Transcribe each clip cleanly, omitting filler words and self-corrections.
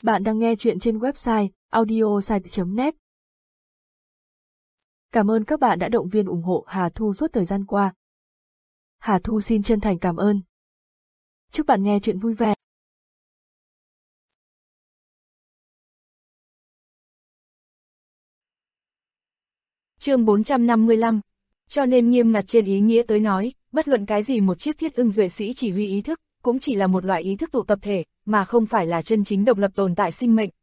Bạn đang nghe chuyện trên website audiosite.net. Cảm ơn các bạn đã động viên ủng hộ Hà Thu suốt thời gian qua. Hà Thu xin chân thành cảm ơn. Chúc bạn nghe chuyện vui vẻ. Chương 455. Cho nên nghiêm ngặt trên ý nghĩa tới nói, bất luận cái gì một chiếc thiết ưng duệ sĩ chỉ huy ý thức, cũng chỉ là một loại ý thức tụ tập thể, mà không phải là chân chính độc lập tồn tại sinh mệnh.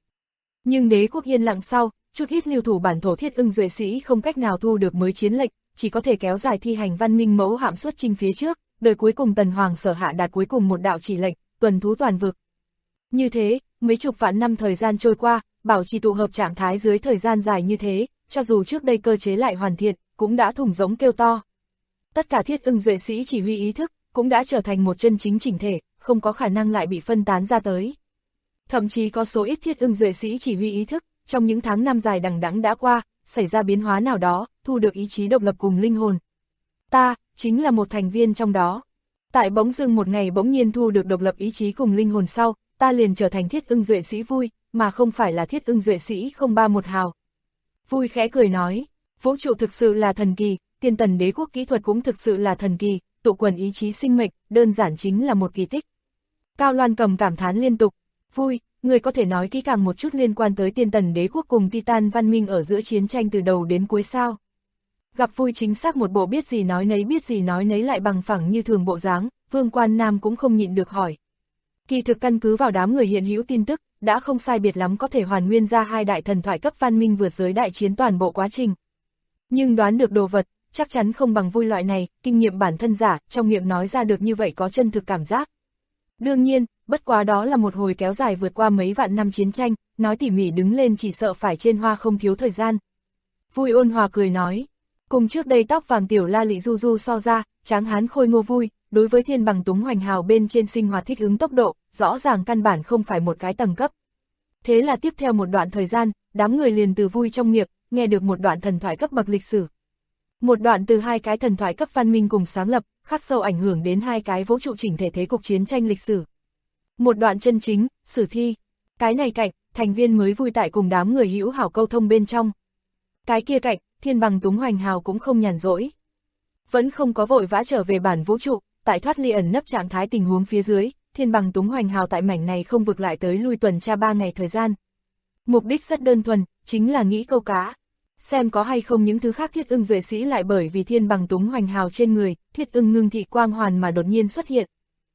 Nhưng đế quốc yên lặng sau, chút ít lưu thủ bản thổ thiết ưng duệ sĩ không cách nào thu được mới chiến lệnh, chỉ có thể kéo dài thi hành văn minh mẫu hạm xuất chinh phía trước, đời cuối cùng Tần Hoàng Sở hạ đạt cuối cùng một đạo chỉ lệnh, tuần thú toàn vực. Như thế, mấy chục vạn năm thời gian trôi qua, bảo trì tụ hợp trạng thái dưới thời gian dài như thế, cho dù trước đây cơ chế lại hoàn thiện, cũng đã thủng rỗng kêu to. Tất cả thiết ưng duệ sĩ chỉ huy ý thức, cũng đã trở thành một chân chính chỉnh thể, không có khả năng lại bị phân tán ra tới. Thậm chí có số ít thiết ưng duệ sĩ chỉ huy ý thức, trong những tháng năm dài đằng đẵng đã qua, xảy ra biến hóa nào đó, thu được ý chí độc lập cùng linh hồn. Ta, chính là một thành viên trong đó. Tại bỗng dưng một ngày bỗng nhiên thu được độc lập ý chí cùng linh hồn sau, ta liền trở thành thiết ưng duệ sĩ Vui, mà không phải là thiết ưng duệ sĩ 031 hào. Vui khẽ cười nói, vũ trụ thực sự là thần kỳ, tiên tần đế quốc kỹ thuật cũng thực sự là thần kỳ, tụ quần ý chí sinh mệnh, đơn giản chính là một kỳ tích. Cao Loan Cầm cảm thán liên tục, Vui, người có thể nói kỹ càng một chút liên quan tới tiên tần đế quốc cùng Titan văn minh ở giữa chiến tranh từ đầu đến cuối sao? Gặp Vui chính xác một bộ biết gì nói nấy lại bằng phẳng như thường bộ dáng, Vương Quan Nam cũng không nhịn được hỏi. Kỳ thực căn cứ vào đám người hiện hữu tin tức, đã không sai biệt lắm có thể hoàn nguyên ra hai đại thần thoại cấp văn minh vượt giới đại chiến toàn bộ quá trình. Nhưng đoán được đồ vật, chắc chắn không bằng Vui loại này, kinh nghiệm bản thân giả, trong miệng nói ra được như vậy có chân thực cảm giác. Đương nhiên, bất quá đó là một hồi kéo dài vượt qua mấy vạn năm chiến tranh, nói tỉ mỉ đứng lên chỉ sợ phải trên hoa không thiếu thời gian. Vui ôn hòa cười nói, cùng trước đây tóc vàng tiểu la lị du du so ra, tráng hán khôi ngô Vui, đối với thiên bằng túng hoành hào bên trên sinh hoạt thích ứng tốc độ, rõ ràng căn bản không phải một cái tầng cấp. Thế là tiếp theo một đoạn thời gian, đám người liền từ Vui trong miệng, nghe được một đoạn thần thoại cấp bậc lịch sử. Một đoạn từ hai cái thần thoại cấp văn minh cùng sáng lập, khắc sâu ảnh hưởng đến hai cái vũ trụ chỉnh thể thế cục chiến tranh lịch sử. Một đoạn chân chính, sử thi. Cái này cạnh, thành viên mới Vui tại cùng đám người hữu hảo câu thông bên trong. Cái kia cạnh, thiên bằng túng hoành hào cũng không nhàn rỗi. Vẫn không có vội vã trở về bản vũ trụ, tại thoát ly ẩn nấp trạng thái tình huống phía dưới, thiên bằng túng hoành hào tại mảnh này không vực lại tới lui tuần tra 3 ngày thời gian. Mục đích rất đơn thuần, chính là nghĩ câu cá. Xem có hay không những thứ khác thiết ưng duệ sĩ lại bởi vì thiên bằng túng hoành hào trên người, thiết ưng ngưng thị quang hoàn mà đột nhiên xuất hiện.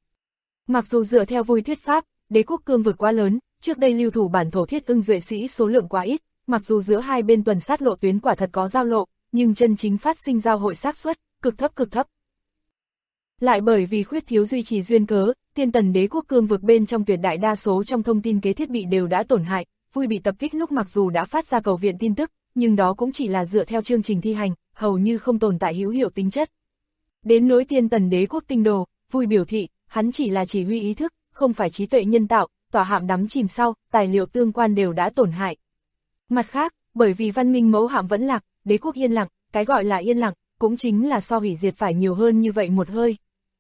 Mặc dù dựa theo Vui thuyết pháp, đế quốc cương vực quá lớn, trước đây lưu thủ bản thổ thiết ưng duệ sĩ số lượng quá ít, mặc dù giữa hai bên tuần sát lộ tuyến quả thật có giao lộ, nhưng chân chính phát sinh giao hội xác suất cực thấp. Lại bởi vì khuyết thiếu duy trì duyên cớ, tiên tần đế quốc cương vực bên trong tuyệt đại đa số trong thông tin kế thiết bị đều đã tổn hại, Vui bị tập kích lúc mặc dù đã phát ra cầu viện tin tức, nhưng đó cũng chỉ là dựa theo chương trình thi hành, hầu như không tồn tại hữu hiệu tính chất. Đến nỗi tiên tần đế quốc tinh đồ, Vui biểu thị, hắn chỉ là chỉ huy ý thức, không phải trí tuệ nhân tạo, tòa hạm đắm chìm sau, tài liệu tương quan đều đã tổn hại. Mặt khác, bởi vì văn minh mẫu hạm vẫn lạc, đế quốc yên lặng, cái gọi là yên lặng, cũng chính là so hủy diệt phải nhiều hơn như vậy một hơi.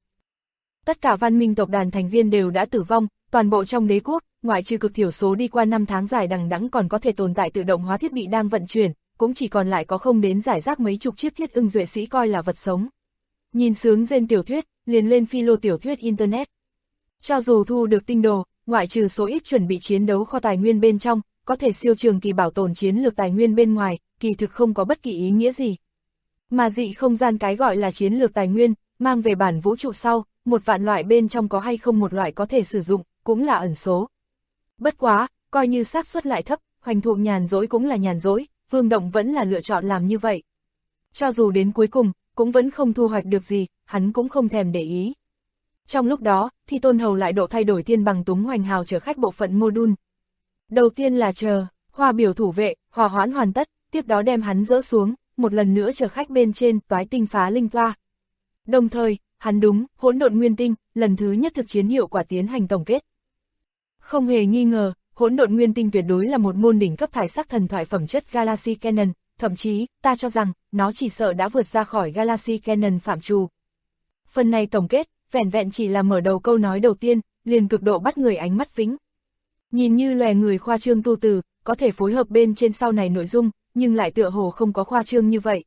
Tất cả văn minh tộc đàn thành viên đều đã tử vong, toàn bộ trong đế quốc, ngoại trừ cực thiểu số đi qua 5 tháng dài đằng đẵng còn có thể tồn tại tự động hóa thiết bị đang vận chuyển, cũng chỉ còn lại có không đến giải rác mấy chục chiếc thiết ưng duệ sĩ coi là vật sống. Nhìn sướng trên tiểu thuyết, liền lên philo tiểu thuyết internet. Cho dù thu được tinh đồ, ngoại trừ số ít chuẩn bị chiến đấu kho tài nguyên bên trong, có thể siêu trường kỳ bảo tồn chiến lược tài nguyên bên ngoài, kỳ thực không có bất kỳ ý nghĩa gì. Mà dị không gian cái gọi là chiến lược tài nguyên, mang về bản vũ trụ sau, một vạn loại bên trong có hay không một loại có thể sử dụng, cũng là ẩn số. Bất quá, coi như xác suất lại thấp, hoành thụ nhàn rỗi cũng là nhàn rỗi, Vương Động vẫn là lựa chọn làm như vậy. Cho dù đến cuối cùng, cũng vẫn không thu hoạch được gì, hắn cũng không thèm để ý. Trong lúc đó, thì Tôn Hầu lại độ thay đổi thiên bằng túng hoành hào chở khách bộ phận module. Đầu tiên là chờ, Hoa biểu thủ vệ, hòa hoãn hoàn tất, tiếp đó đem hắn dỡ xuống, một lần nữa chở khách bên trên, toái tinh phá linh toa. Đồng thời, hắn đúng, hỗn độn nguyên tinh, lần thứ nhất thực chiến hiệu quả tiến hành tổng kết. Không hề nghi ngờ, hỗn độn nguyên tinh tuyệt đối là một môn đỉnh cấp thải sắc thần thoại phẩm chất Galaxy Canon, thậm chí, ta cho rằng, nó chỉ sợ đã vượt ra khỏi Galaxy Canon phạm trù. Phần này tổng kết, vẻn vẹn chỉ là mở đầu câu nói đầu tiên, liền cực độ bắt người ánh mắt vĩnh. Nhìn như lòe người khoa trương tu từ, có thể phối hợp bên trên sau này nội dung, nhưng lại tựa hồ không có khoa trương như vậy.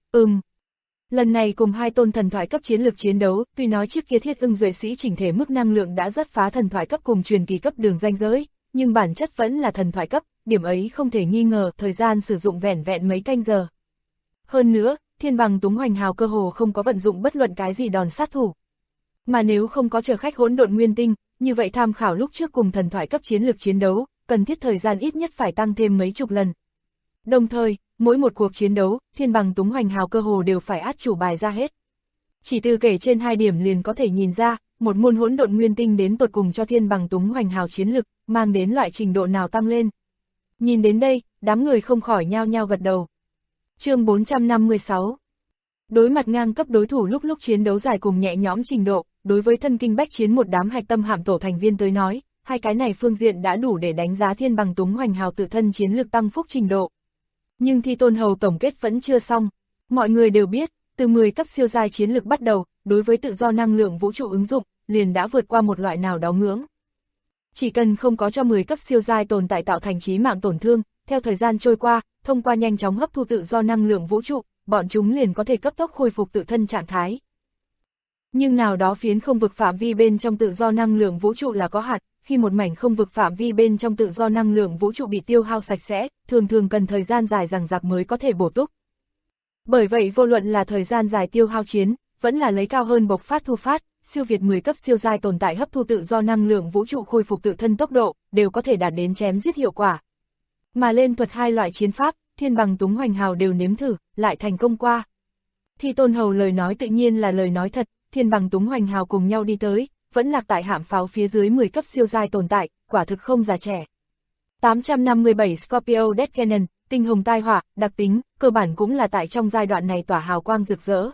Lần này cùng hai tôn thần thoại cấp chiến lược chiến đấu, tuy nói trước kia Thiết Ưng Duệ Sĩ chỉnh thể mức năng lượng đã rất phá thần thoại cấp cùng truyền kỳ cấp đường ranh giới, nhưng bản chất vẫn là thần thoại cấp, điểm ấy không thể nghi ngờ, thời gian sử dụng vẻn vẹn mấy canh giờ. Hơn nữa, Thiên Bằng Túng Hoành Hào cơ hồ không có vận dụng bất luận cái gì đòn sát thủ. Mà nếu không có chờ khách hỗn độn nguyên tinh, như vậy tham khảo lúc trước cùng thần thoại cấp chiến lược chiến đấu, cần thiết thời gian ít nhất phải tăng thêm mấy chục lần. Đồng thời, mỗi một cuộc chiến đấu, Thiên Bằng Túng Hoành Hào cơ hồ đều phải át chủ bài ra hết. Chỉ từ kể trên hai điểm liền có thể nhìn ra, một môn hỗn độn nguyên tinh đến tột cùng cho Thiên Bằng Túng Hoành Hào chiến lực, mang đến loại trình độ nào tăng lên. Nhìn đến đây, đám người không khỏi nhao nhao gật đầu. Chương 456. Đối mặt ngang cấp đối thủ lúc chiến đấu dài cùng nhẹ nhõm trình độ, đối với thân kinh bách chiến một đám hạch tâm hạm tổ thành viên tới nói, hai cái này phương diện đã đủ để đánh giá Thiên Bằng Túng Hoành Hào tự thân chiến lực tăng phúc trình độ. Nhưng Thi Tôn Hầu tổng kết vẫn chưa xong. Mọi người đều biết, từ 10 cấp siêu giai chiến lực bắt đầu, đối với tự do năng lượng vũ trụ ứng dụng, liền đã vượt qua một loại nào đó ngưỡng. Chỉ cần không có cho 10 cấp siêu giai tồn tại tạo thành chí mạng tổn thương, theo thời gian trôi qua, thông qua nhanh chóng hấp thu tự do năng lượng vũ trụ, bọn chúng liền có thể cấp tốc khôi phục tự thân trạng thái. Nhưng nào đó phiến không vực phạm vi bên trong tự do năng lượng vũ trụ là có hạn, khi một mảnh không vực phạm vi bên trong tự do năng lượng vũ trụ bị tiêu hao sạch sẽ, thường cần thời gian dài dằng dặc mới có thể bổ túc. Bởi vậy vô luận là thời gian dài tiêu hao chiến, vẫn là lấy cao hơn bộc phát thu phát, siêu việt 10 cấp siêu giai tồn tại hấp thu tự do năng lượng vũ trụ khôi phục tự thân tốc độ, đều có thể đạt đến chém giết hiệu quả. Mà lên thuật hai loại chiến pháp, Thiên Bằng Túng Hoành Hào đều nếm thử, lại thành công qua. Thi Tôn Hầu lời nói tự nhiên là lời nói thật, Thiên Bằng Túng Hoành Hào cùng nhau đi tới, vẫn lạc tại hạm pháo phía dưới 10 cấp siêu giai tồn tại, quả thực không già trẻ. 857 Scorpio Death Cannon, tinh hồng tai họa, đặc tính, cơ bản cũng là tại trong giai đoạn này tỏa hào quang rực rỡ.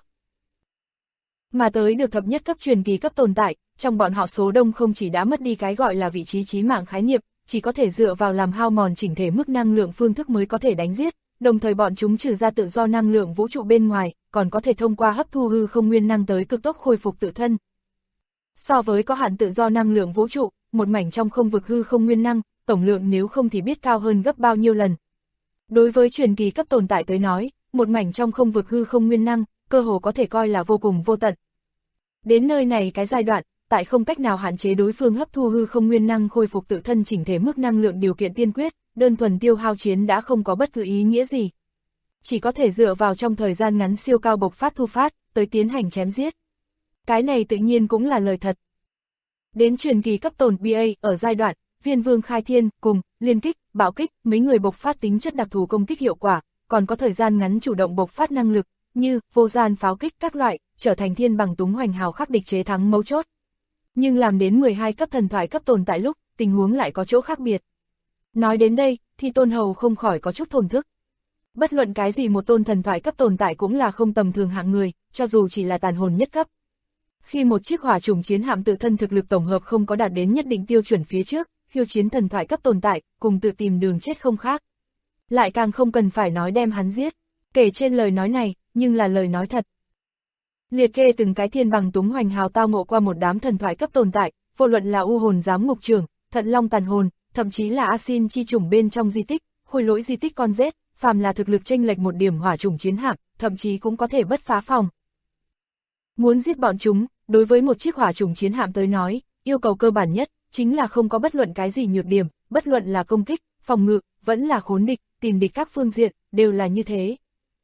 Mà tới được thập nhất cấp truyền kỳ cấp tồn tại, trong bọn họ số đông không chỉ đã mất đi cái gọi là vị trí chí mạng khái niệm, chỉ có thể dựa vào làm hao mòn chỉnh thể mức năng lượng phương thức mới có thể đánh giết, đồng thời bọn chúng trừ ra tự do năng lượng vũ trụ bên ngoài, còn có thể thông qua hấp thu hư không nguyên năng tới cực tốc khôi phục tự thân. So với có hạn tự do năng lượng vũ trụ, một mảnh trong không vực hư không nguyên năng, tổng lượng nếu không thì biết cao hơn gấp bao nhiêu lần. Đối với truyền kỳ cấp tồn tại tới nói, một mảnh trong không vực hư không nguyên năng, cơ hồ có thể coi là vô cùng vô tận. Đến nơi này cái giai đoạn, tại không cách nào hạn chế đối phương hấp thu hư không nguyên năng khôi phục tự thân chỉnh thể mức năng lượng điều kiện tiên quyết, đơn thuần tiêu hao chiến đã không có bất cứ ý nghĩa gì. Chỉ có thể dựa vào trong thời gian ngắn siêu cao bộc phát thu phát, tới tiến hành chém giết. Cái này tự nhiên cũng là lời thật. Đến truyền kỳ cấp tồn BA, ở giai đoạn, Viên Vương Khai Thiên, cùng, liên kích, bạo kích, mấy người bộc phát tính chất đặc thù công kích hiệu quả, còn có thời gian ngắn chủ động bộc phát năng lực, như, vô gian pháo kích các loại, trở thành Thiên Bằng Túng Hoành Hào khắc địch chế thắng mấu chốt. Nhưng làm đến 12 cấp thần thoại cấp tồn tại lúc, tình huống lại có chỗ khác biệt. Nói đến đây, thì Tôn Hầu không khỏi có chút thổn thức. Bất luận cái gì một tôn thần thoại cấp tồn tại cũng là không tầm thường hạng người, cho dù chỉ là tàn hồn nhất cấp. Khi một chiếc hỏa chủng chiến hạm tự thân thực lực tổng hợp không có đạt đến nhất định tiêu chuẩn phía trước, khiêu chiến thần thoại cấp tồn tại, cùng tự tìm đường chết không khác. Lại càng không cần phải nói đem hắn giết. Kể trên lời nói này, nhưng là lời nói thật. Liệt kê từng cái Thiên Bằng Túng Hoành Hào tao ngộ qua một đám thần thoại cấp tồn tại, vô luận là U hồn giám ngục trưởng, Thận Long tàn hồn, thậm chí là Asin chi chủng bên trong di tích, khôi lỗi di tích con rết, phàm là thực lực chênh lệch một điểm hỏa chủng chiến hạm, thậm chí cũng có thể bất phá phòng. Muốn giết bọn chúng, đối với một chiếc hỏa chủng chiến hạm tới nói, yêu cầu cơ bản nhất chính là không có bất luận cái gì nhược điểm, bất luận là công kích, phòng ngự, vẫn là khốn địch, tìm địch các phương diện, đều là như thế.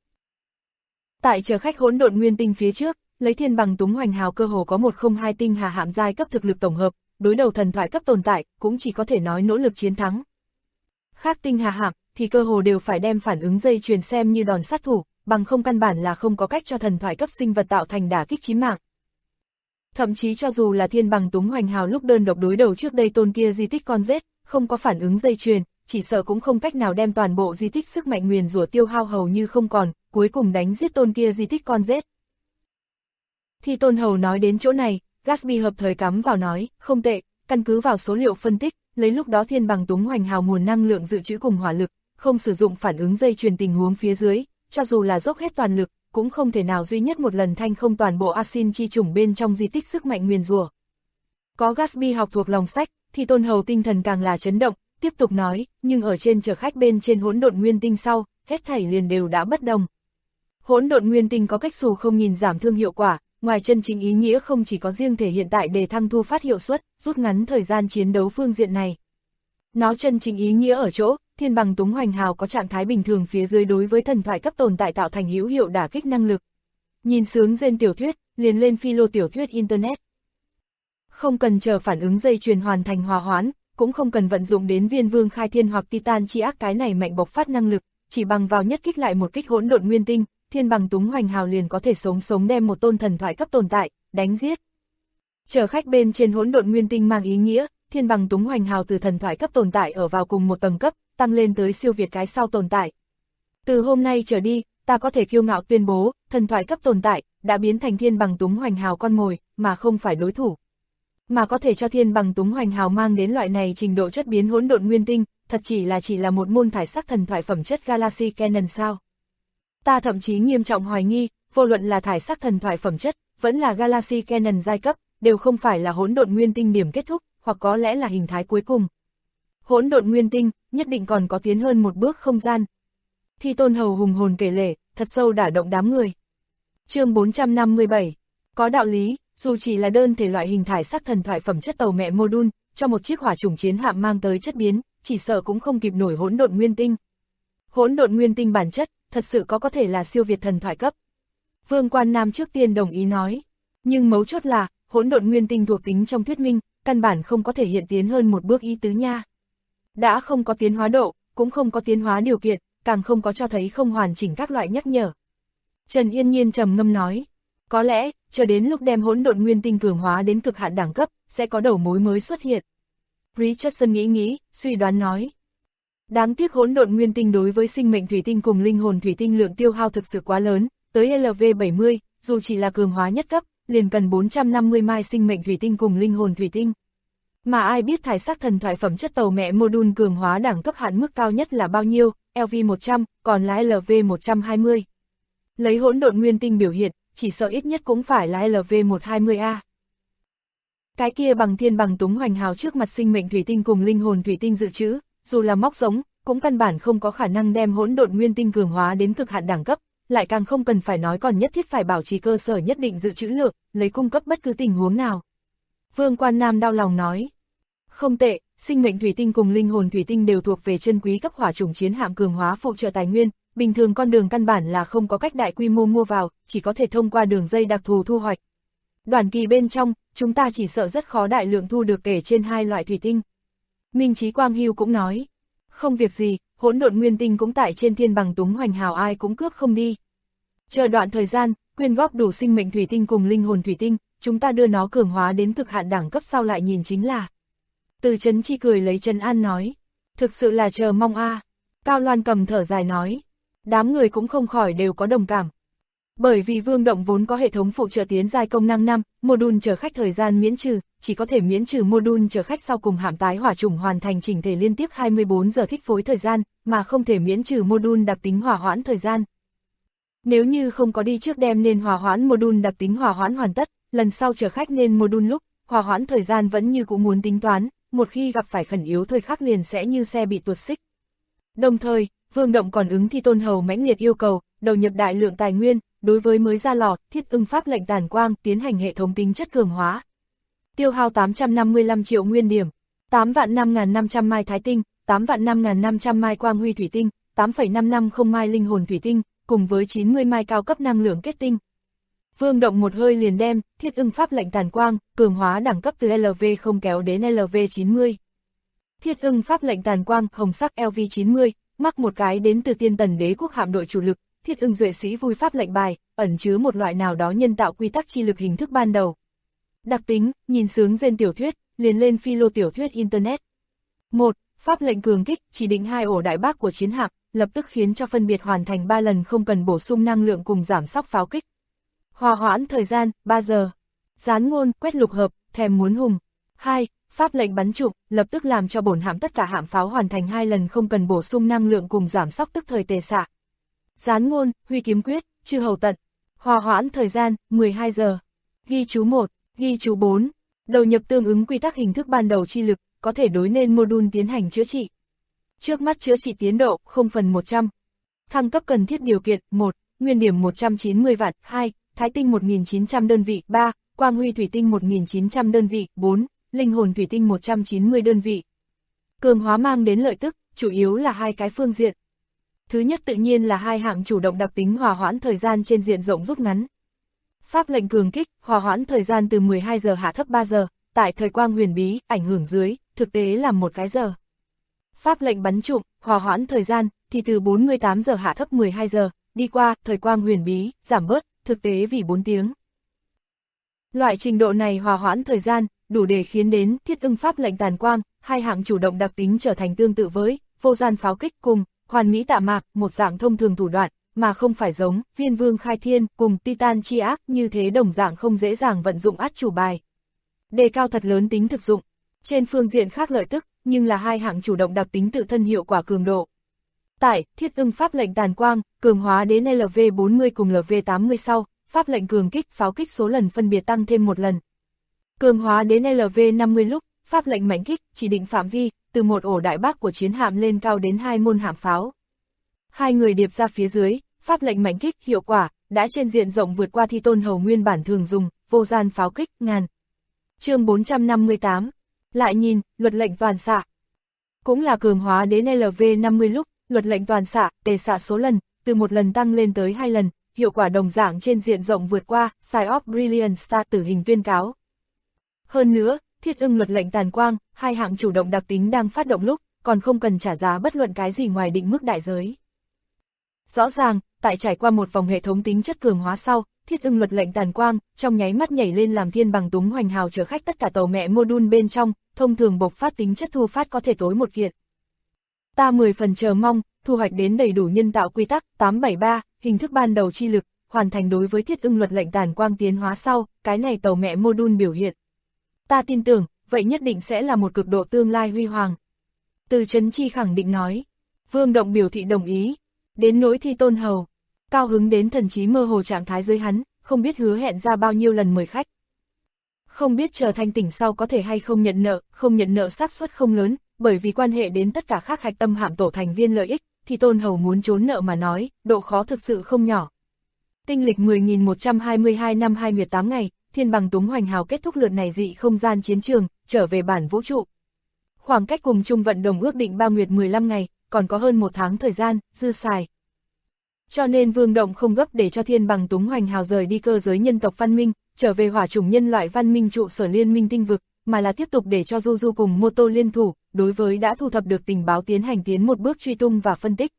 Tại chờ khách hỗn độn nguyên tinh phía trước, lấy Thiên Bằng Túng Hoành Hào cơ hồ có 102 tinh hà hạm giai cấp thực lực tổng hợp, đối đầu thần thoại cấp tồn tại, cũng chỉ có thể nói nỗ lực chiến thắng. Khác tinh hà hạm thì cơ hồ đều phải đem phản ứng dây chuyền xem như đòn sát thủ, bằng không căn bản là không có cách cho thần thoại cấp sinh vật tạo thành đả kích chí mạng. Thậm chí cho dù là Thiên Bằng Túng Hoành Hào lúc đơn độc đối đầu trước đây tôn kia di tích con rết, không có phản ứng dây chuyền, chỉ sợ cũng không cách nào đem toàn bộ di tích sức mạnh nguyền rủa tiêu hao hầu như không còn, cuối cùng đánh giết tôn kia di tích con rết. Thì Tôn Hầu nói đến chỗ này, Gatsby hợp thời cắm vào nói, không tệ, căn cứ vào số liệu phân tích, lấy lúc đó Thiên Bằng Túng Hoành Hào nguồn năng lượng dự trữ cùng hỏa lực, không sử dụng phản ứng dây chuyền tình huống phía dưới, cho dù là dốc hết toàn lực, cũng không thể nào duy nhất một lần thanh không toàn bộ Asin chi chủng bên trong di tích sức mạnh nguyền rủa. Có Gatsby học thuộc lòng sách, thì Tôn Hầu tinh thần càng là chấn động, tiếp tục nói, nhưng ở trên chở khách bên trên hỗn độn nguyên tinh sau, hết thảy liền đều đã bất đồng. Hỗn độn nguyên tinh có cách xù không nhìn giảm thương hiệu quả, ngoài chân chính ý nghĩa không chỉ có riêng thể hiện tại đề thăng thu phát hiệu suất, rút ngắn thời gian chiến đấu phương diện này. Nó chân chính ý nghĩa ở chỗ, thiên bằng túng hoành hào có trạng thái bình thường phía dưới đối với thần thoại cấp tồn tại tạo thành hữu hiệu đả kích năng lực. Nhìn sướng trên tiểu thuyết, liền lên philo tiểu thuyết Internet. Không cần chờ phản ứng dây chuyền hoàn thành hòa hoãn, cũng không cần vận dụng đến viên vương khai thiên hoặc titan chi ác cái này mạnh bộc phát năng lực, chỉ bằng vào nhất kích lại một kích hỗn độn nguyên tinh, thiên bằng túng hoành hào liền có thể sống đem một tôn thần thoại cấp tồn tại, đánh giết. Chở khách bên trên hỗn độn nguyên tinh mang ý nghĩa, thiên bằng túng hoành hào từ thần thoại cấp tồn tại ở vào cùng một tầng cấp, tăng lên tới siêu việt cái sau tồn tại. Từ hôm nay trở đi, ta có thể kiêu ngạo tuyên bố, thần thoại cấp tồn tại, đã biến thành thiên bằng túng hoành hào con mồi, mà không phải đối thủ. Mà có thể cho thiên bằng túng hoành hào mang đến loại này trình độ chất biến hỗn độn nguyên tinh, thật chỉ là một môn thải sắc thần thoại phẩm chất Galaxy Canon sao. Ta thậm chí nghiêm trọng hoài nghi, vô luận là thải sắc thần thoại phẩm chất, vẫn là Galaxy Canon giai cấp, đều không phải là hỗn độn nguyên tinh điểm kết thúc, hoặc có lẽ là hình thái cuối cùng. Hỗn độn nguyên tinh, nhất định còn có tiến hơn một bước không gian. Thi Tôn Hầu hùng hồn kể lể, thật sâu đả động đám người. Chương 457, có đạo lý, dù chỉ là đơn thể loại hình thải sắc thần thoại phẩm chất tàu mẹ module, cho một chiếc hỏa chủng chiến hạm mang tới chất biến, chỉ sợ cũng không kịp nổi hỗn độn nguyên tinh. Hỗn độn nguyên tinh bản chất, thật sự có thể là siêu việt thần thoại cấp. Vương Quan Nam trước tiên đồng ý nói, nhưng mấu chốt là, hỗn độn nguyên tinh thuộc tính trong thuyết minh, căn bản không có thể hiện tiến hơn một bước ý tứ nha. Đã không có tiến hóa độ, cũng không có tiến hóa điều kiện, càng không có cho thấy không hoàn chỉnh các loại nhắc nhở. Trần Yên Nhiên trầm ngâm nói, có lẽ, chờ đến lúc đem hỗn độn nguyên tinh cường hóa đến cực hạn đẳng cấp, sẽ có đầu mối mới xuất hiện. Richardson nghĩ, suy đoán nói. Đáng tiếc hỗn độn nguyên tinh đối với sinh mệnh thủy tinh cùng linh hồn thủy tinh lượng tiêu hao thực sự quá lớn, tới LV70, dù chỉ là cường hóa nhất cấp, liền cần 450 mai sinh mệnh thủy tinh cùng linh hồn thủy tinh. Mà ai biết thải sắc thần thoại phẩm chất tàu mẹ module cường hóa đẳng cấp hạn mức cao nhất là bao nhiêu, LV100, còn là LV120. Lấy hỗn độn nguyên tinh biểu hiện, chỉ sợ ít nhất cũng phải là LV120A. Cái kia bằng thiên bằng túng hoành hào trước mặt sinh mệnh thủy tinh cùng linh hồn thủy tinh dự trữ, dù là móc giống, cũng căn bản không có khả năng đem hỗn độn nguyên tinh cường hóa đến cực hạn đẳng cấp, lại càng không cần phải nói còn nhất thiết phải bảo trì cơ sở nhất định dự trữ lượng, lấy cung cấp bất cứ tình huống nào. Vương Quan Nam đau lòng nói, không tệ, sinh mệnh thủy tinh cùng linh hồn thủy tinh đều thuộc về chân quý cấp hỏa chủng chiến hạm cường hóa phụ trợ tài nguyên, bình thường con đường căn bản là không có cách đại quy mô mua vào, chỉ có thể thông qua đường dây đặc thù thu hoạch. Đoạn kỳ bên trong, chúng ta chỉ sợ rất khó đại lượng thu được kể trên hai loại thủy tinh. Minh Chí Quang Hưu cũng nói, không việc gì, hỗn độn nguyên tinh cũng tại trên thiên bằng túng hoành hào ai cũng cướp không đi. Chờ đoạn thời gian, quyên góp đủ sinh mệnh thủy tinh cùng linh hồn thủy tinh, chúng ta đưa nó cường hóa đến cực hạn đẳng cấp sau lại nhìn chính là. Từ Trấn Chi cười lấy Trần An nói, thực sự là chờ mong a. Cao Loan Cầm thở dài nói, đám người cũng không khỏi đều có đồng cảm. Bởi vì Vương Động vốn có hệ thống phụ trợ tiến giai công năng 5, module chở khách thời gian miễn trừ, chỉ có thể miễn trừ module chở khách sau cùng hạm tái hỏa chủng hoàn thành chỉnh thể liên tiếp 24 giờ thích phối thời gian, mà không thể miễn trừ module đặc tính hỏa hoãn thời gian. Nếu như không có đi trước đem nên hỏa hoãn module đặc tính hỏa hoãn hoàn tất, lần sau chở khách nên module lúc, hỏa hoãn thời gian vẫn như cũng muốn tính toán, một khi gặp phải khẩn yếu thời khắc liền sẽ như xe bị tuột xích. Đồng thời, Vương Động còn ứng Thi Tôn Hầu mãnh liệt yêu cầu, đầu nhập đại lượng tài nguyên, đối với mới ra lò, thiết ưng pháp lệnh tàn quang, tiến hành hệ thống tính chất cường hóa. Tiêu hao 855 triệu nguyên điểm, 8.5.500 mai thái tinh, 8.5.500 mai quang huy thủy tinh, 8,550 mai linh hồn thủy tinh, cùng với 90 mai cao cấp năng lượng kết tinh. Vương Động một hơi liền đem thiết ưng pháp lệnh tàn quang, cường hóa đẳng cấp từ LV0 kéo đến LV90. Thiết ưng pháp lệnh tàn quang, hồng sắc LV90, mắc một cái đến từ Tiên Tần Đế quốc hạm đội chủ lực, thiết ưng duệ sĩ vui pháp lệnh bài, ẩn chứa một loại nào đó nhân tạo quy tắc chi lực hình thức ban đầu. Đặc tính, nhìn sướng trên tiểu thuyết, liền lên philo tiểu thuyết Internet. 1. Pháp lệnh cường kích, chỉ định 2 ổ đại bác của chiến hạm, lập tức khiến cho phân biệt hoàn thành 3 lần không cần bổ sung năng lượng cùng giảm sóc pháo kích. Hòa hoãn thời gian, 3 giờ. Gián ngôn, quét lục hợp, thèm muốn hùng. 2. Pháp lệnh bắn trụm, lập tức làm cho bổn hạm tất cả hạm pháo hoàn thành 2 lần không cần bổ sung năng lượng cùng giảm sóc tức thời tề xạ. Gián ngôn, huy kiếm quyết, chư hầu tận. Hòa hoãn thời gian, 12 giờ. Ghi chú 1, ghi chú 4. Đầu nhập tương ứng quy tắc hình thức ban đầu chi lực, có thể đối nên module tiến hành chữa trị. Trước mắt chữa trị tiến độ 0/100. Thăng cấp cần thiết điều kiện: 1. Nguyên điểm 190 vạn, 2. Thái tinh 1900 đơn vị, 3. Quang huy thủy tinh 1900 đơn vị, 4. Linh hồn thủy tinh 190 đơn vị. Cường hóa mang đến lợi tức, chủ yếu là hai cái phương diện. Thứ nhất tự nhiên là hai hạng chủ động đặc tính hòa hoãn thời gian trên diện rộng rút ngắn. Pháp lệnh cường kích, hòa hoãn thời gian từ 12 giờ hạ thấp 3 giờ, tại thời quang huyền bí, ảnh hưởng dưới, thực tế là 1 cái giờ. Pháp lệnh bắn trụm, hòa hoãn thời gian, thì từ 48 giờ hạ thấp 12 giờ, đi qua, thời quang huyền bí, giảm bớt, thực tế vì 4 tiếng. Loại trình độ này hòa hoãn thời gian, đủ để khiến đến thiết ưng pháp lệnh tàn quang, hai hạng chủ động đặc tính trở thành tương tự với vô gian pháo kích cùng hoàn mỹ tạ mạc, một dạng thông thường thủ đoạn, mà không phải giống viên vương khai thiên cùng titan chi ác như thế đồng dạng không dễ dàng vận dụng át chủ bài. Đề cao thật lớn tính thực dụng. Trên phương diện khác lợi tức, nhưng là hai hạng chủ động đặc tính tự thân hiệu quả cường độ. Tại thiết ưng pháp lệnh tàn quang, cường hóa đến LV40 cùng LV80 sau, pháp lệnh cường kích pháo kích số lần phân biệt tăng thêm 1 lần. Cường hóa đến LV50 lúc, pháp lệnh mãnh kích, chỉ định phạm vi, từ một ổ đại bác của chiến hạm lên cao đến 2 môn hạm pháo. Hai người điệp ra phía dưới, pháp lệnh mãnh kích hiệu quả, đã trên diện rộng vượt qua Thi Tôn Hầu nguyên bản thường dùng, vô gian pháo kích, ngàn. Chương 458. Lại nhìn, luật lệnh toàn xạ. Cũng là cường hóa đến LV50 lúc, luật lệnh toàn xạ, tề xạ số lần, từ 1 lần tăng lên tới 2 lần, hiệu quả đồng dạng trên diện rộng vượt qua, Side of Brilliant Star tử hình tuyên cáo. Hơn nữa, thiết ưng luật lệnh tàn quang, hai hạng chủ động đặc tính đang phát động lúc, còn không cần trả giá bất luận cái gì ngoài định mức đại giới. Rõ ràng, tại trải qua một vòng hệ thống tính chất cường hóa sau, thiết ưng luật lệnh tàn quang, trong nháy mắt nhảy lên làm thiên bằng túng hoành hào chở khách tất cả tàu mẹ module bên trong, thông thường bộc phát tính chất thu phát có thể tối một kiện. Ta 10 phần chờ mong, thu hoạch đến đầy đủ nhân tạo quy tắc 873, hình thức ban đầu chi lực, hoàn thành đối với thiết ưng luật lệnh tàn quang tiến hóa sau, cái này tàu mẹ module biểu hiện. Ta tin tưởng, vậy nhất định sẽ là một cực độ tương lai huy hoàng. Từ Trấn Chi khẳng định nói. Vương Động biểu thị đồng ý. Đến nỗi Thi Tôn Hầu, cao hứng đến thần trí mơ hồ trạng thái dưới hắn, không biết hứa hẹn ra bao nhiêu lần mời khách. Không biết chờ thanh tỉnh sau có thể hay không nhận nợ xác suất không lớn, bởi vì quan hệ đến tất cả khác hạch tâm hạm tổ thành viên lợi ích, Thi Tôn Hầu muốn trốn nợ mà nói, độ khó thực sự không nhỏ. Tinh lịch 10.122 năm 28 ngày, thiên bằng túng hoành hào kết thúc lượt này dị không gian chiến trường, trở về bản vũ trụ. Khoảng cách cùng chung vận đồng ước định 3 nguyệt 15 ngày, còn có hơn 1 tháng thời gian, dư xài. Cho nên Vương Động không gấp để cho thiên bằng túng hoành hào rời đi cơ giới nhân tộc văn minh, trở về hỏa chủng nhân loại văn minh trụ sở liên minh tinh vực, mà là tiếp tục để cho Du Du cùng Mô Tô liên thủ, đối với đã thu thập được tình báo tiến hành tiến một bước truy tung và phân tích.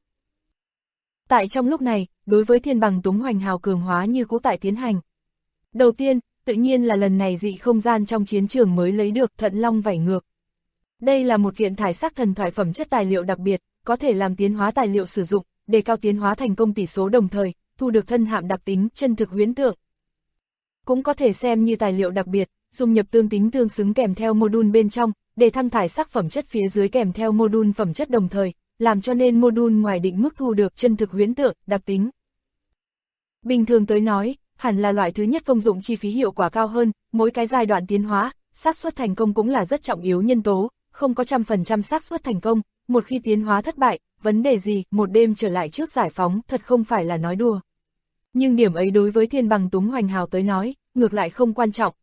Tại trong lúc này, đối với thiên bằng túng hoành hào cường hóa như cũ tại tiến hành. Đầu tiên, tự nhiên là lần này dị không gian trong chiến trường mới lấy được Thận Long vảy ngược. Đây là một kiện thải sắc thần thoại phẩm chất tài liệu đặc biệt, có thể làm tiến hóa tài liệu sử dụng, đề cao tiến hóa thành công tỷ số đồng thời, thu được thân hạm đặc tính chân thực huyễn tượng. Cũng có thể xem như tài liệu đặc biệt, dung nhập tương tính tương xứng kèm theo module bên trong, để thăng thải sắc phẩm chất phía dưới kèm theo module phẩm chất đồng thời, làm cho nên module ngoài định mức thu được chân thực huyễn tượng, đặc tính. Bình thường tới nói, hẳn là loại thứ nhất công dụng chi phí hiệu quả cao hơn, mỗi cái giai đoạn tiến hóa, xác suất thành công cũng là rất trọng yếu nhân tố, không có 100% xác suất thành công, một khi tiến hóa thất bại, vấn đề gì, một đêm trở lại trước giải phóng thật không phải là nói đùa. Nhưng điểm ấy đối với thiên bằng túng hoành hào tới nói, ngược lại không quan trọng.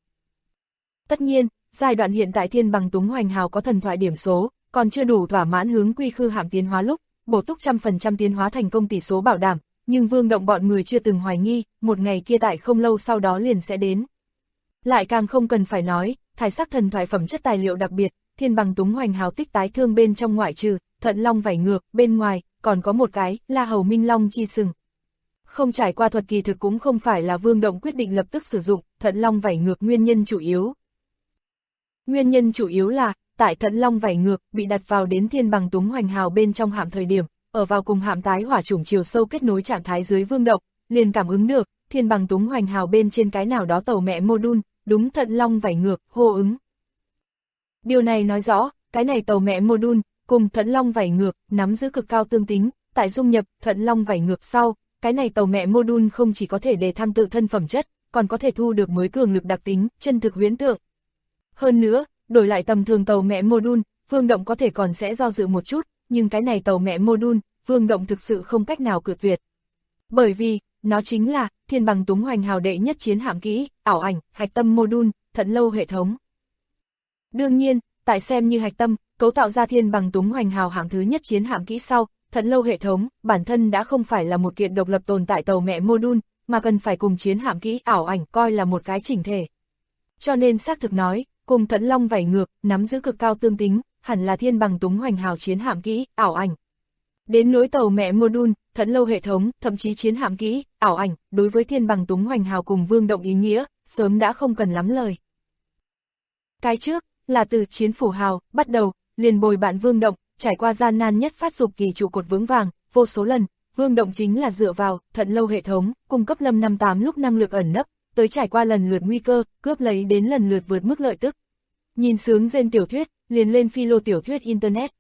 Tất nhiên, giai đoạn hiện tại thiên bằng túng hoành hào có thần thoại điểm số, còn chưa đủ thỏa mãn hướng quy khư hạm tiến hóa lúc, bổ túc 100% tiến hóa thành công tỷ số bảo đảm, nhưng Vương Động bọn người chưa từng hoài nghi, một ngày kia tại không lâu sau đó liền sẽ đến. Lại càng không cần phải nói, thải sắc thần thoại phẩm chất tài liệu đặc biệt, thiên bằng túng hoành hào tích tái thương bên trong ngoại trừ, Thận Long vảy ngược, bên ngoài, còn có một cái, La Hầu Minh Long chi sừng. Không trải qua thuật kỳ thực cũng không phải là Vương Động quyết định lập tức sử dụng, Thận Long vảy ngược nguyên nhân chủ yếu. Nguyên nhân chủ yếu là, tại Thận Long vảy ngược, bị đặt vào đến thiên bằng túng hoành hào bên trong hạm thời điểm, ở vào cùng hạm tái hỏa chủng chiều sâu kết nối trạng thái dưới Vương Động, liền cảm ứng được, thiên bằng túng hoành hào bên trên cái nào đó tàu mẹ module, đúng Thận Long vảy ngược, hô ứng. Điều này nói rõ, cái này tàu mẹ module, cùng Thận Long vảy ngược, nắm giữ cực cao tương tính, tại dung nhập Thận Long vảy ngược sau, cái này tàu mẹ module không chỉ có thể đề thăng tự thân phẩm chất, còn có thể thu được mới cường lực đặc tính, chân thực huyễn tượng. Hơn nữa, đổi lại tầm thường tàu mẹ module, Vương Động có thể còn sẽ do dự một chút, nhưng cái này tàu mẹ module, Vương Động thực sự không cách nào cự tuyệt. Bởi vì, nó chính là thiên bằng túng hoành hào đệ nhất chiến hạm kỹ, ảo ảnh, hạch tâm module, Thận Lâu hệ thống. Đương nhiên, tại xem như hạch tâm, cấu tạo ra thiên bằng túng hoành hào hạng thứ nhất chiến hạm kỹ sau, Thận Lâu hệ thống, bản thân đã không phải là một kiện độc lập tồn tại tàu mẹ module, mà cần phải cùng chiến hạm kỹ ảo ảnh coi là một cái chỉnh thể. Cho nên xác thực nói, cùng Thận Long vảy ngược, nắm giữ cực cao tương tính, hẳn là thiên bằng túng hoành hào chiến hạm kỹ, ảo ảnh. Đến nối tàu mẹ module, Thận Lâu hệ thống, thậm chí chiến hạm kỹ, ảo ảnh, đối với thiên bằng túng hoành hào cùng Vương Động ý nghĩa, sớm đã không cần lắm lời. Cái trước, là từ chiến phủ hào, bắt đầu, liền bồi bạn Vương Động, trải qua gian nan nhất phát dục kỳ trụ cột vững vàng, vô số lần, Vương Động chính là dựa vào Thận Lâu hệ thống, cung cấp Lâm 58 lúc năng lực ẩn nấp, tới trải qua lần lượt nguy cơ, cướp lấy đến lần lượt vượt mức lợi tức. Nhìn sướng rên tiểu thuyết, liền lên philo tiểu thuyết internet.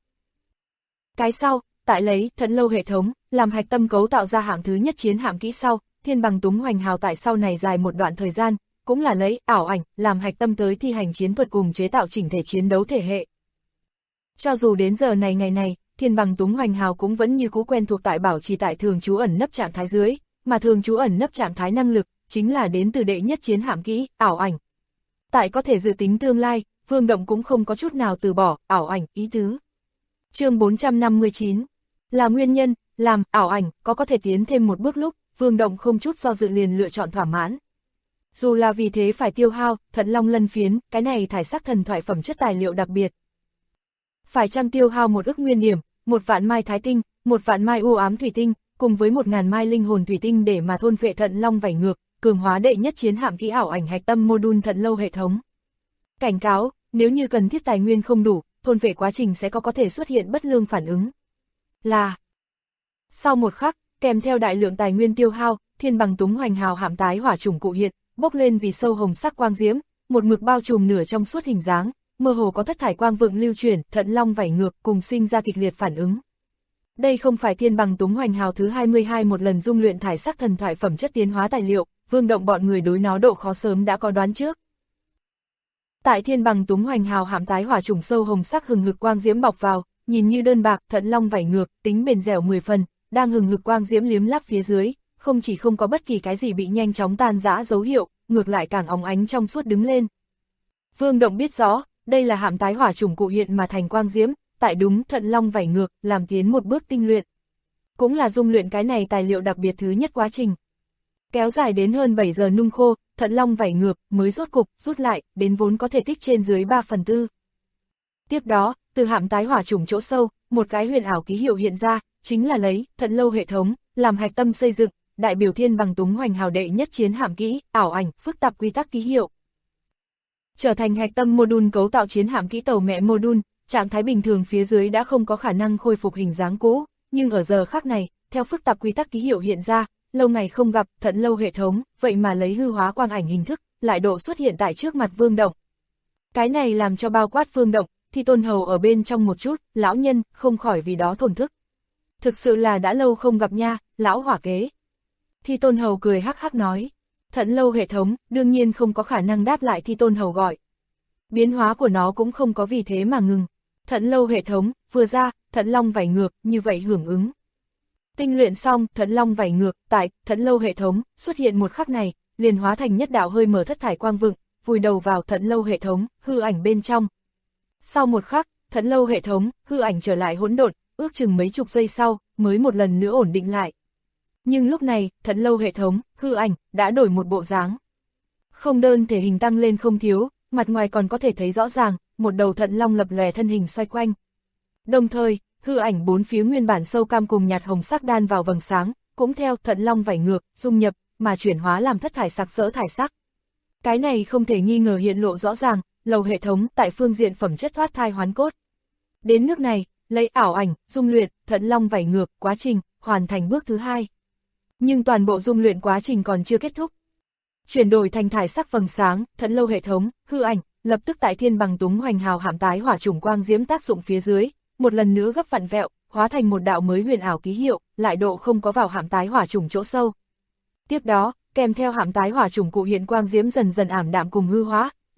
Cái sau, tại lấy Thận Lâu hệ thống, làm hạch tâm cấu tạo ra hạng thứ nhất chiến hạm kỹ sau, thiên bằng túng hoành hào tại sau này dài một đoạn thời gian, cũng là lấy ảo ảnh, làm hạch tâm tới thi hành chiến thuật cùng chế tạo chỉnh thể chiến đấu thể hệ. Cho dù đến giờ này ngày này, thiên bằng túng hoành hào cũng vẫn như cũ quen thuộc tại bảo trì tại thường trú ẩn nấp trạng thái dưới, mà thường trú ẩn nấp trạng thái năng lực, chính là đến từ đệ nhất chiến hạm kỹ, ảo ảnh. Tại có thể dự tính tương lai, Vương Động cũng không có chút nào từ bỏ, ảo ảnh, ý tứ. Chương 459 là nguyên nhân, làm, ảo ảnh, có thể tiến thêm một bước lúc, Vương Động không chút do dự liền lựa chọn thỏa mãn. Dù là vì thế phải tiêu hao, Thận Long lân phiến, cái này thải sắc thần thoại phẩm chất tài liệu đặc biệt. Phải chăng tiêu hao 1 ức nguyên điểm, 1 vạn mai thái tinh, 1 vạn mai u ám thủy tinh, cùng với 1000 mai linh hồn thủy tinh để mà thôn phệ Thận Long vảy ngược, cường hóa đệ nhất chiến hạm kỹ ảo ảnh hạch tâm module Thận Lâu hệ thống. Cảnh cáo, nếu như cần thiết tài nguyên không đủ, thôn phệ quá trình sẽ có thể xuất hiện bất lương phản ứng. Là sau một khắc, kèm theo đại lượng tài nguyên tiêu hao, thiên bằng túng hoành hào hạm tái hỏa chủng cụ hiện, bốc lên vì sâu hồng sắc quang diễm, một mực bao trùm nửa trong suốt hình dáng, mơ hồ có thất thải quang vượng lưu chuyển, Thận Long vảy ngược cùng sinh ra kịch liệt phản ứng. Đây không phải thiên bằng túng hoành hào thứ 22 một lần dung luyện thải sắc thần thoại phẩm chất tiến hóa tài liệu, Vương Động bọn người đối nó độ khó sớm đã có đoán trước. Tại thiên bằng túng hoành hào hạm tái hỏa chủng sâu hồng sắc hừng hực quang diễm bọc vào, nhìn như đơn bạc, Thận Long vảy ngược, tính bền dẻo 10 phần, đang hừng hực quang diễm liếm láp phía dưới, không chỉ không có bất kỳ cái gì bị nhanh chóng tan rã dấu hiệu, ngược lại càng óng ánh trong suốt đứng lên. Vương Động biết rõ, đây là hạm tái hỏa chủng cụ hiện mà thành quang diễm, tại đúng Thận Long vảy ngược, làm tiến một bước tinh luyện. Cũng là dung luyện cái này tài liệu đặc biệt thứ nhất quá trình. Kéo dài đến hơn 7 giờ nung khô, Thận Long vảy ngược mới rốt cục rút lại, đến vốn có thể tích trên dưới 3/4. Tiếp đó, từ hạm tái hỏa chủng chỗ sâu, một cái huyền ảo ký hiệu hiện ra, chính là lấy Thận Lâu hệ thống làm hạch tâm xây dựng, đại biểu thiên bằng túng hoành hào đệ nhất chiến hạm kỹ, ảo ảnh, phức tạp quy tắc ký hiệu. Trở thành hạch tâm module cấu tạo chiến hạm kỹ tàu mẹ module, trạng thái bình thường phía dưới đã không có khả năng khôi phục hình dáng cũ, nhưng ở giờ khắc này, theo phức tạp quy tắc ký hiệu hiện ra, lâu ngày không gặp, Thận Lâu hệ thống, vậy mà lấy hư hóa quang ảnh hình thức, lại độ xuất hiện tại trước mặt Vương Động. Cái này làm cho bao quát Vương Động, Thi Tôn Hầu ở bên trong một chút, lão nhân, không khỏi vì đó thổn thức. Thực sự là đã lâu không gặp nha, lão hỏa kế. Thi Tôn Hầu cười hắc hắc nói. Thận Lâu hệ thống, đương nhiên không có khả năng đáp lại Thi Tôn Hầu gọi. Biến hóa của nó cũng không có vì thế mà ngừng. Thận Lâu hệ thống, vừa ra, Thận Long vảy ngược, như vậy hưởng ứng. Tinh luyện xong, Thận Long vảy ngược, tại Thận Lâu hệ thống, xuất hiện một khắc này, liền hóa thành nhất đạo hơi mở thất thải quang vượng, vùi đầu vào Thận Lâu hệ thống, hư ảnh bên trong. Sau một khắc, Thận Lâu hệ thống, hư ảnh trở lại hỗn độn, ước chừng mấy chục giây sau, mới một lần nữa ổn định lại. Nhưng lúc này, Thận Lâu hệ thống, hư ảnh, đã đổi một bộ dáng. Không đơn thể hình tăng lên không thiếu, mặt ngoài còn có thể thấy rõ ràng, một đầu Thận Long lập lòe thân hình xoay quanh. Đồng thời, hư ảnh bốn phía nguyên bản sâu cam cùng nhạt hồng sắc đan vào vầng sáng, cũng theo Thận Long vảy ngược, dung nhập, mà chuyển hóa làm thất thải sặc sỡ thải sắc. Cái này không thể nghi ngờ hiện lộ rõ ràng, lầu hệ thống tại phương diện phẩm chất thoát thai hoán cốt. Đến nước này, lấy ảo ảnh, dung luyện, Thận Long vảy ngược, quá trình, hoàn thành bước thứ 2. Nhưng toàn bộ dung luyện quá trình còn chưa kết thúc. Chuyển đổi thành thải sắc vầng sáng, Thận Lâu hệ thống, hư ảnh, lập tức tại thiên bằng túng hoành hào hạm tái hỏa chủng quang diễm tác dụng phía dưới, một lần nữa gấp vặn vẹo, hóa thành một đạo mới huyền ảo ký hiệu, lại độ không có vào hạm tái hỏa chủng chỗ sâu. Tiếp đó, kèm theo hạm tái hỏa chủng cụ hiện quang diễm dần dần ảm đạm cùng hư hóa,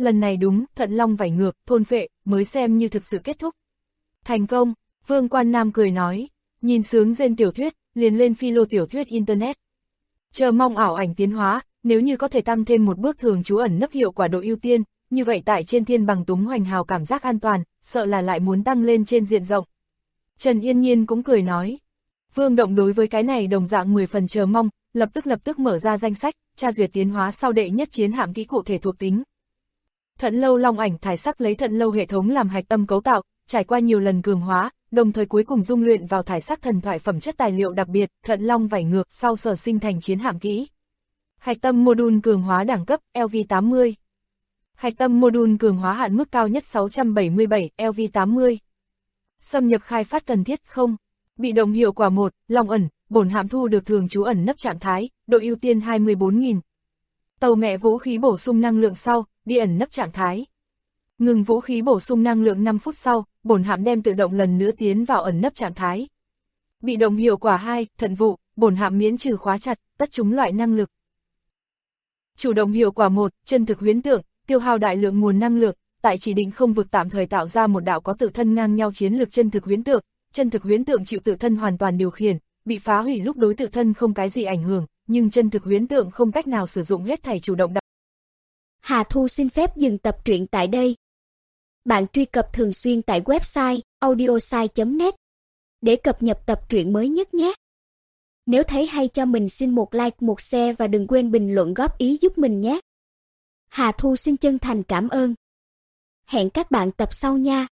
lần này đúng, thận long vảy ngược, thôn phệ, mới xem như thực sự kết thúc. Thành công, Vương Quan Nam cười nói, nhìn sướng gen tiểu thuyết, liền lên philo tiểu thuyết Internet. Chờ mong ảo ảnh tiến hóa, nếu như có thể tăng thêm một bước thường trú ẩn nấp hiệu quả độ ưu tiên, như vậy tại trên thiên bằng túng hoành hào cảm giác an toàn, sợ là lại muốn tăng lên trên diện rộng. Trần Yên Nhiên cũng cười nói. Vương Động đối với cái này đồng dạng 10 phần chờ mong, lập tức mở ra danh sách, tra duyệt tiến hóa sau đệ nhất chiến hạm kỹ cụ thể thuộc tính. Thận lâu long ảnh thải sắc lấy thận lâu hệ thống làm hạch tâm cấu tạo, trải qua nhiều lần cường hóa, đồng thời cuối cùng dung luyện vào thải sắc thần thoại phẩm chất tài liệu đặc biệt, thận long vảy ngược sau sở sinh thành chiến hạm kỹ. Hạch tâm module cường hóa đẳng cấp LV80. Hạch tâm module cường hóa hạn mức cao nhất 677 LV80. Xâm nhập khai phát cần thiết không? Bị động hiệu quả 1, long ẩn, bổn hạm thu được thường trú ẩn nấp trạng thái, độ ưu tiên 24.000. Tàu mẹ vũ khí bổ sung năng lượng sau, đi ẩn nấp trạng thái. Ngừng vũ khí bổ sung năng lượng 5 phút sau, bổn hạm đem tự động lần nữa tiến vào ẩn nấp trạng thái. Bị động hiệu quả 2, thận vụ, bổn hạm miễn trừ khóa chặt, tất chúng loại năng lực. Chủ động hiệu quả 1, chân thực huyễn tượng, tiêu hao đại lượng nguồn năng lượng, tại chỉ định không vực tạm thời tạo ra một đạo có tự thân ngang nhau chiến lược chân thực huyễn tượng chịu tự thân hoàn toàn điều khiển, bị phá hủy lúc đối tự thân không cái gì ảnh hưởng, nhưng chân thực huyễn tượng không cách nào sử dụng hết thảy chủ động đặc. Hà Thu xin phép dừng tập truyện tại đây. Bạn truy cập thường xuyên tại website audiosai.net để cập nhật tập truyện mới nhất nhé. Nếu thấy hay cho mình xin một like, một share và đừng quên bình luận góp ý giúp mình nhé. Hà Thu xin chân thành cảm ơn. Hẹn các bạn tập sau nha.